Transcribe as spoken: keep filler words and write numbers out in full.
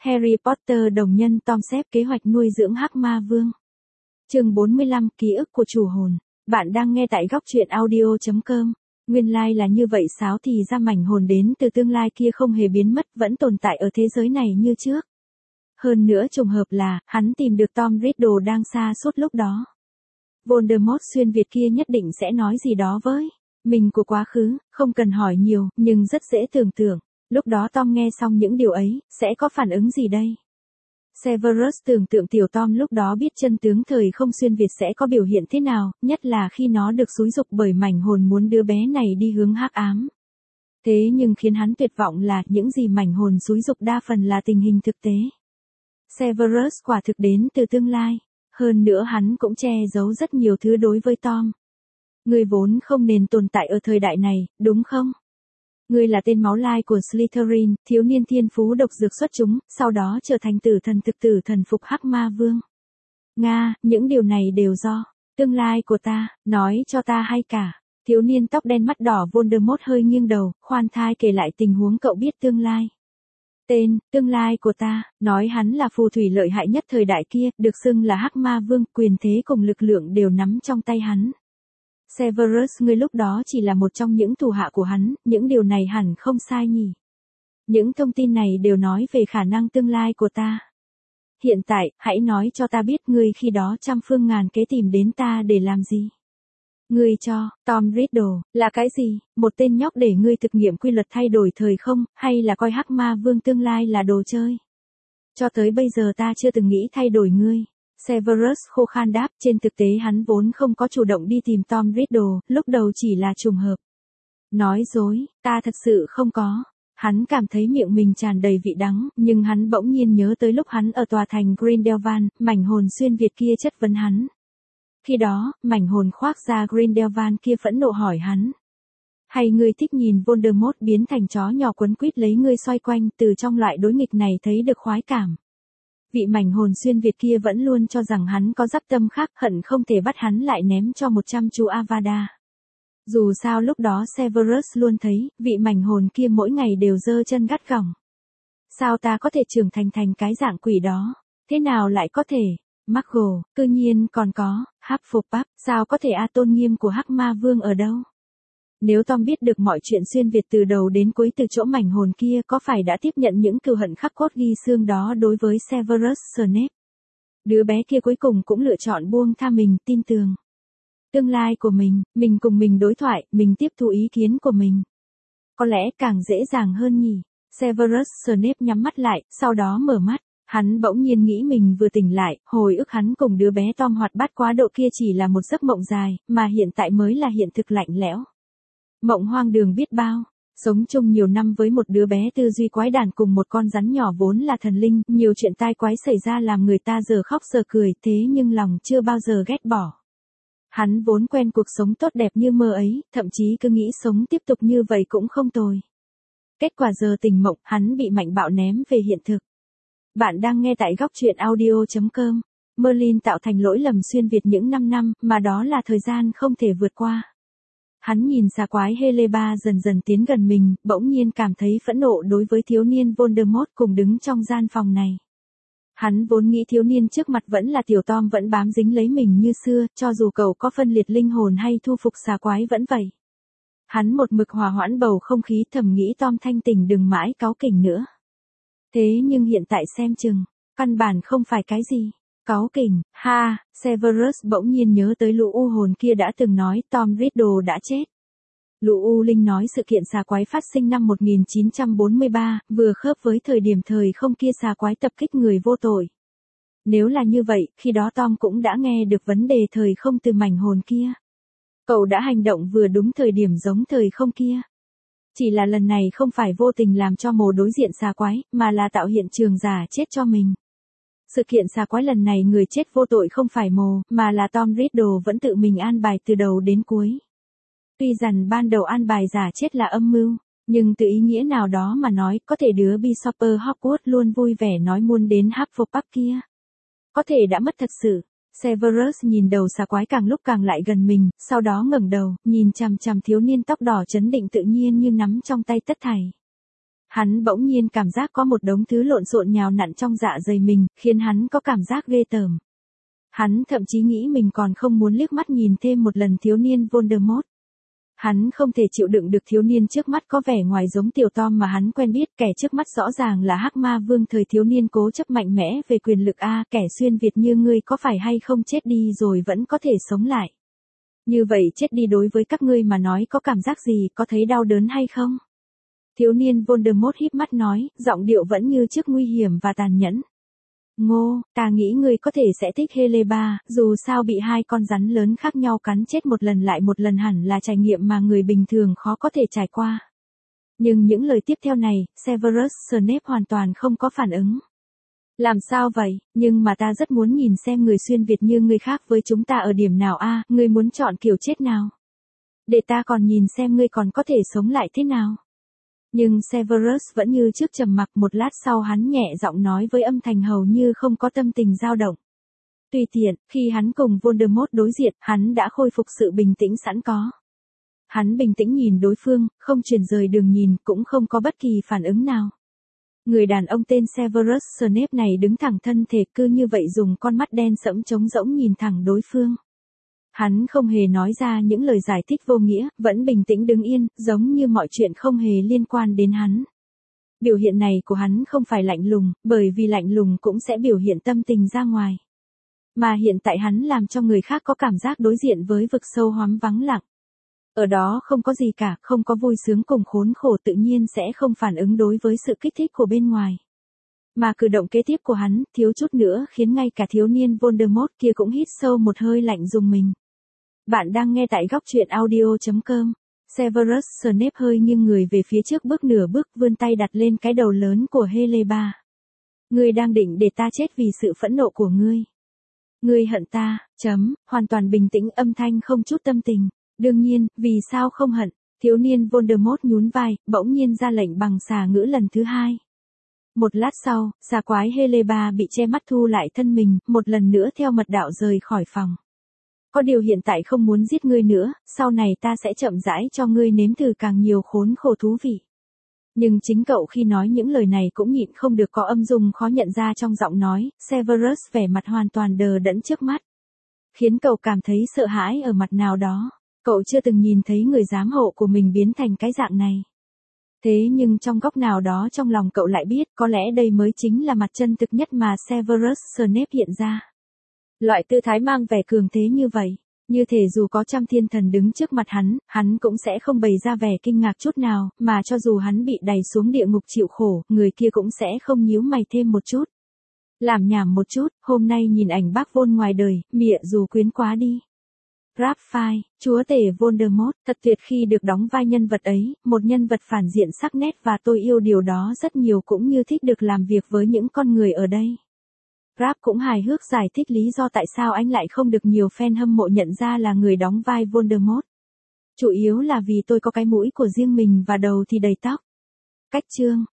Harry Potter đồng nhân Tom xếp kế hoạch nuôi dưỡng Hắc Ma Vương. Chương bốn mươi lăm, ký ức của chủ hồn. Bạn đang nghe tại góc truyện audio chấm com. Nguyên lai like là như vậy sao, thì ra mảnh hồn đến từ tương lai kia không hề biến mất, vẫn tồn tại ở thế giới này như trước. Hơn nữa trùng hợp là, hắn tìm được Tom Riddle đang xa suốt lúc đó. Voldemort xuyên Việt kia nhất định sẽ nói gì đó với mình của quá khứ, không cần hỏi nhiều, nhưng rất dễ tưởng tượng. Lúc đó Tom nghe xong những điều ấy, sẽ có phản ứng gì đây? Severus tưởng tượng tiểu Tom lúc đó biết chân tướng thời không xuyên Việt sẽ có biểu hiện thế nào, nhất là khi nó được xúi giục bởi mảnh hồn muốn đứa bé này đi hướng hắc ám. Thế nhưng khiến hắn tuyệt vọng là những gì mảnh hồn xúi giục đa phần là tình hình thực tế. Severus quả thực đến từ tương lai, hơn nữa hắn cũng che giấu rất nhiều thứ đối với Tom. Ngươi vốn không nên tồn tại ở thời đại này, đúng không? Ngươi là tên máu lai của Slytherin, thiếu niên thiên phú độc dược xuất chúng, sau đó trở thành tử thần thực tử thần phục Hắc Ma Vương. Nga, những điều này đều do tương lai của ta, nói cho ta hay cả. Thiếu niên tóc đen mắt đỏ Voldemort hơi nghiêng đầu, khoan thai kể lại tình huống cậu biết tương lai. Tên, tương lai của ta, nói hắn là phù thủy lợi hại nhất thời đại kia, được xưng là Hắc Ma Vương, quyền thế cùng lực lượng đều nắm trong tay hắn. Severus, ngươi lúc đó chỉ là một trong những thủ hạ của hắn, những điều này hẳn không sai nhỉ? Những thông tin này đều nói về khả năng tương lai của ta. Hiện tại, hãy nói cho ta biết ngươi khi đó trăm phương ngàn kế tìm đến ta để làm gì? Ngươi cho Tom Riddle là cái gì? Một tên nhóc để ngươi thực nghiệm quy luật thay đổi thời không, hay là coi Hắc Ma Vương tương lai là đồ chơi? Cho tới bây giờ ta chưa từng nghĩ thay đổi ngươi. Severus khô khan đáp, trên thực tế hắn vốn không có chủ động đi tìm Tom Riddle, lúc đầu chỉ là trùng hợp. Nói dối, ta thật sự không có. Hắn cảm thấy miệng mình tràn đầy vị đắng, nhưng hắn bỗng nhiên nhớ tới lúc hắn ở tòa thành Grindelwald, mảnh hồn xuyên Việt kia chất vấn hắn. Khi đó, mảnh hồn khoác ra Grindelwald kia phẫn nộ hỏi hắn. Hay ngươi thích nhìn Voldemort biến thành chó nhỏ quấn quýt lấy ngươi xoay quanh, từ trong loại đối nghịch này thấy được khoái cảm. Vị mảnh hồn xuyên Việt kia vẫn luôn cho rằng hắn có dắp tâm khác, hận không thể bắt hắn lại ném cho một trăm chú Avada. Dù sao lúc đó Severus luôn thấy, vị mảnh hồn kia mỗi ngày đều giơ chân gắt gỏng. Sao ta có thể trưởng thành thành cái dạng quỷ đó? Thế nào lại có thể? Muggle, cư nhiên còn có, Hufflepuff, sao có thể a tôn nghiêm của Hắc Ma Vương ở đâu? Nếu Tom biết được mọi chuyện xuyên Việt từ đầu đến cuối từ chỗ mảnh hồn kia, có phải đã tiếp nhận những cừu hận khắc cốt ghi xương đó đối với Severus Snape? Đứa bé kia cuối cùng cũng lựa chọn buông tha mình, tin tưởng tương lai của mình, mình cùng mình đối thoại, mình tiếp thu ý kiến của mình. Có lẽ càng dễ dàng hơn nhỉ? Severus Snape nhắm mắt lại, sau đó mở mắt. Hắn bỗng nhiên nghĩ mình vừa tỉnh lại, hồi ức hắn cùng đứa bé Tom hoạt bát quá độ kia chỉ là một giấc mộng dài, mà hiện tại mới là hiện thực lạnh lẽo. Mộng hoang đường biết bao, sống chung nhiều năm với một đứa bé tư duy quái đản cùng một con rắn nhỏ vốn là thần linh, nhiều chuyện tai quái xảy ra làm người ta giờ khóc giờ cười, thế nhưng lòng chưa bao giờ ghét bỏ. Hắn vốn quen cuộc sống tốt đẹp như mơ ấy, thậm chí cứ nghĩ sống tiếp tục như vậy cũng không tồi. Kết quả giờ tỉnh mộng, hắn bị mạnh bạo ném về hiện thực. Bạn đang nghe tại góc truyện audio chấm com. Merlin tạo thành lỗi lầm xuyên Việt những năm năm, mà đó là thời gian không thể vượt qua. Hắn nhìn xà quái Heleba dần dần tiến gần mình, bỗng nhiên cảm thấy phẫn nộ đối với thiếu niên Voldemort cùng đứng trong gian phòng này. Hắn vốn nghĩ thiếu niên trước mặt vẫn là tiểu Tom vẫn bám dính lấy mình như xưa, cho dù cậu có phân liệt linh hồn hay thu phục xà quái vẫn vậy. Hắn một mực hòa hoãn bầu không khí, thầm nghĩ Tom thanh tỉnh đừng mãi cáu kỉnh nữa. Thế nhưng hiện tại xem chừng, căn bản không phải cái gì cáu kỉnh. Ha, Severus bỗng nhiên nhớ tới lũ u hồn kia đã từng nói Tom Riddle đã chết. Lũ u linh nói sự kiện xà quái phát sinh năm một nghìn chín trăm bốn mươi ba, vừa khớp với thời điểm thời không kia xà quái tập kích người vô tội. Nếu là như vậy, khi đó Tom cũng đã nghe được vấn đề thời không từ mảnh hồn kia. Cậu đã hành động vừa đúng thời điểm giống thời không kia. Chỉ là lần này không phải vô tình làm cho mồ đối diện xà quái, mà là tạo hiện trường giả chết cho mình. Sự kiện xà quái lần này người chết vô tội không phải mồ, mà là Tom Riddle vẫn tự mình an bài từ đầu đến cuối. Tuy rằng ban đầu an bài giả chết là âm mưu, nhưng từ ý nghĩa nào đó mà nói, có thể đứa Bishopper Hogwarts luôn vui vẻ nói muốn đến Hufflepuff kia. Có thể đã mất thật sự. Severus nhìn đầu xà quái càng lúc càng lại gần mình, sau đó ngẩng đầu, nhìn chằm chằm thiếu niên tóc đỏ trấn định tự nhiên như nắm trong tay tất thảy. Hắn bỗng nhiên cảm giác có một đống thứ lộn xộn nhào nặn trong dạ dày mình, khiến hắn có cảm giác ghê tởm. Hắn thậm chí nghĩ mình còn không muốn liếc mắt nhìn thêm một lần thiếu niên Voldemort. Hắn không thể chịu đựng được thiếu niên trước mắt có vẻ ngoài giống tiểu Tom mà hắn quen biết, kẻ trước mắt rõ ràng là Hắc Ma Vương thời thiếu niên cố chấp mạnh mẽ về quyền lực a, kẻ xuyên Việt như ngươi có phải hay không chết đi rồi vẫn có thể sống lại. Như vậy chết đi đối với các ngươi mà nói có cảm giác gì, có thấy đau đớn hay không? Thiếu niên Voldemort híp mắt nói, giọng điệu vẫn như trước nguy hiểm và tàn nhẫn. Ngô, ta nghĩ ngươi có thể sẽ thích Heleba, dù sao bị hai con rắn lớn khác nhau cắn chết một lần lại một lần hẳn là trải nghiệm mà người bình thường khó có thể trải qua. Nhưng những lời tiếp theo này, Severus Snape hoàn toàn không có phản ứng. Làm sao vậy, nhưng mà ta rất muốn nhìn xem người xuyên Việt như ngươi khác với chúng ta ở điểm nào a, ngươi muốn chọn kiểu chết nào? Để ta còn nhìn xem ngươi còn có thể sống lại thế nào. Nhưng Severus vẫn như trước trầm mặc, một lát sau hắn nhẹ giọng nói với âm thanh hầu như không có tâm tình dao động. Tùy tiện, khi hắn cùng Voldemort đối diện, hắn đã khôi phục sự bình tĩnh sẵn có. Hắn bình tĩnh nhìn đối phương, không chuyển rời đường nhìn, cũng không có bất kỳ phản ứng nào. Người đàn ông tên Severus Snape này đứng thẳng thân thể, cứ như vậy dùng con mắt đen sẫm trống rỗng nhìn thẳng đối phương. Hắn không hề nói ra những lời giải thích vô nghĩa, vẫn bình tĩnh đứng yên, giống như mọi chuyện không hề liên quan đến hắn. Biểu hiện này của hắn không phải lạnh lùng, bởi vì lạnh lùng cũng sẽ biểu hiện tâm tình ra ngoài. Mà hiện tại hắn làm cho người khác có cảm giác đối diện với vực sâu hoắm vắng lặng. Ở đó không có gì cả, không có vui sướng cùng khốn khổ, tự nhiên sẽ không phản ứng đối với sự kích thích của bên ngoài. Mà cử động kế tiếp của hắn, thiếu chút nữa khiến ngay cả thiếu niên Voldemort kia cũng hít sâu một hơi lạnh rùng mình. Bạn đang nghe tại góc truyện audio chấm com. Severus Snape hơi nghiêng người về phía trước bước nửa bước, vươn tay đặt lên cái đầu lớn của Heleba. Ngươi đang định để ta chết vì sự phẫn nộ của ngươi. Ngươi hận ta, chấm, hoàn toàn bình tĩnh, âm thanh không chút tâm tình. Đương nhiên, vì sao không hận? Thiếu niên Voldemort nhún vai, bỗng nhiên ra lệnh bằng xà ngữ lần thứ hai. Một lát sau, xà quái Heleba bị che mắt thu lại thân mình, một lần nữa theo mật đạo rời khỏi phòng. Có điều hiện tại không muốn giết ngươi nữa, sau này ta sẽ chậm rãi cho ngươi nếm thử càng nhiều khốn khổ thú vị. Nhưng chính cậu khi nói những lời này cũng nhịn không được có âm dung khó nhận ra trong giọng nói, Severus vẻ mặt hoàn toàn đờ đẫn trước mắt. Khiến cậu cảm thấy sợ hãi ở mặt nào đó, cậu chưa từng nhìn thấy người giám hộ của mình biến thành cái dạng này. Thế nhưng trong góc nào đó trong lòng cậu lại biết có lẽ đây mới chính là mặt chân thực nhất mà Severus Snape hiện ra. Loại tư thái mang vẻ cường thế như vậy, như thể dù có trăm thiên thần đứng trước mặt hắn, hắn cũng sẽ không bày ra vẻ kinh ngạc chút nào, mà cho dù hắn bị đày xuống địa ngục chịu khổ, người kia cũng sẽ không nhíu mày thêm một chút. Làm nhảm một chút, hôm nay nhìn ảnh bác Vôn ngoài đời, mịa dù quyến quá đi. Raphael, chúa tể Voldemort, thật tuyệt khi được đóng vai nhân vật ấy, một nhân vật phản diện sắc nét và tôi yêu điều đó rất nhiều, cũng như thích được làm việc với những con người ở đây. Rap cũng hài hước giải thích lý do tại sao anh lại không được nhiều fan hâm mộ nhận ra là người đóng vai Voldemort. Chủ yếu là vì tôi có cái mũi của riêng mình và đầu thì đầy tóc. Cách chương,